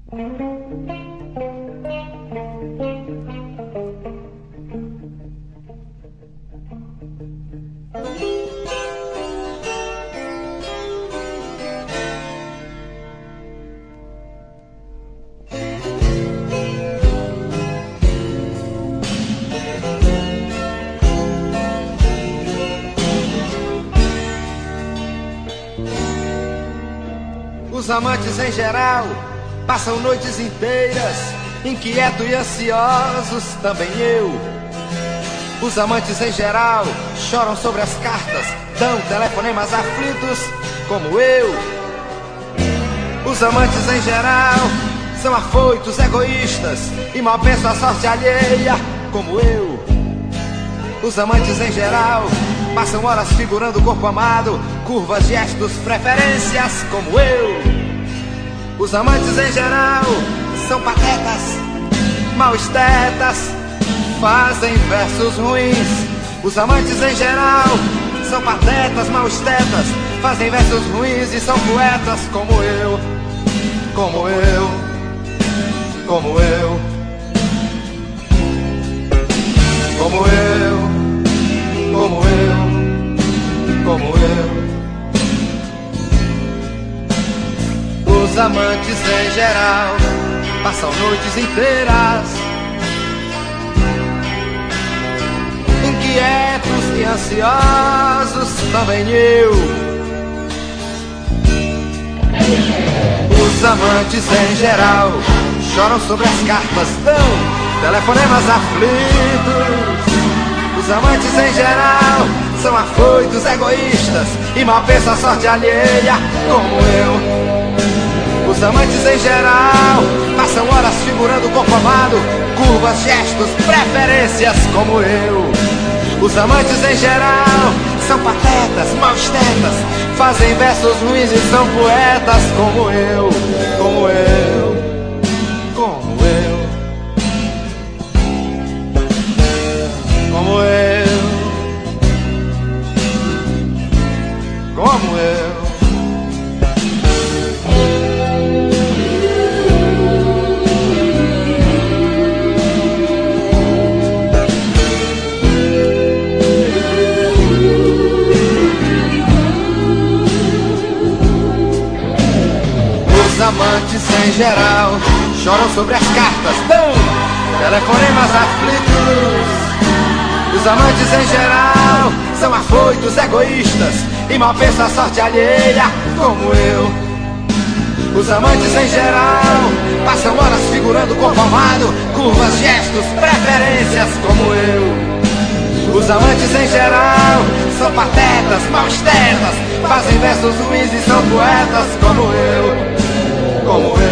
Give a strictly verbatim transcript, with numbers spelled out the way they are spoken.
Os amantes em geral passam noites inteiras, inquietos e ansiosos, também eu. Os amantes em geral choram sobre as cartas, dão telefonemas aflitos, como eu. Os amantes em geral são afoitos, egoístas e mal pensam a sorte alheia, como eu. Os amantes em geral passam horas figurando o corpo amado, curvas, gestos, preferências, como eu. Os amantes em geral são patetas, mal estetas, fazem versos ruins. Os amantes em geral são patetas, mal estetas, fazem versos ruins e são poetas, como eu, como eu, como eu, como eu, como eu, como eu. Os amantes em geral passam noites inteiras, inquietos e ansiosos, também eu. Os amantes em geral choram sobre as cartas, dão telefonemas aflitos. Os amantes em geral são afoitos, egoístas e mal pensam a sorte alheia, como eu. Os amantes em geral passam horas figurando o corpo amado, curvas, gestos, preferências, como eu. Os amantes em geral são patetas, mal estetas, fazem versos ruins e são poetas, como eu, como eu, como eu, como eu, como eu. Os amantes em geral choram sobre as cartas, dão telefonemas aflitos. Os amantes em geral são afoitos, egoístas e mal pensam a sorte alheia, como eu. Os amantes em geral passam horas figurando o corpo amado, curvas, gestos, preferências, como eu. Os amantes em geral são patetas, mal estetas, fazem versos ruins e são poetas, como eu, como eu.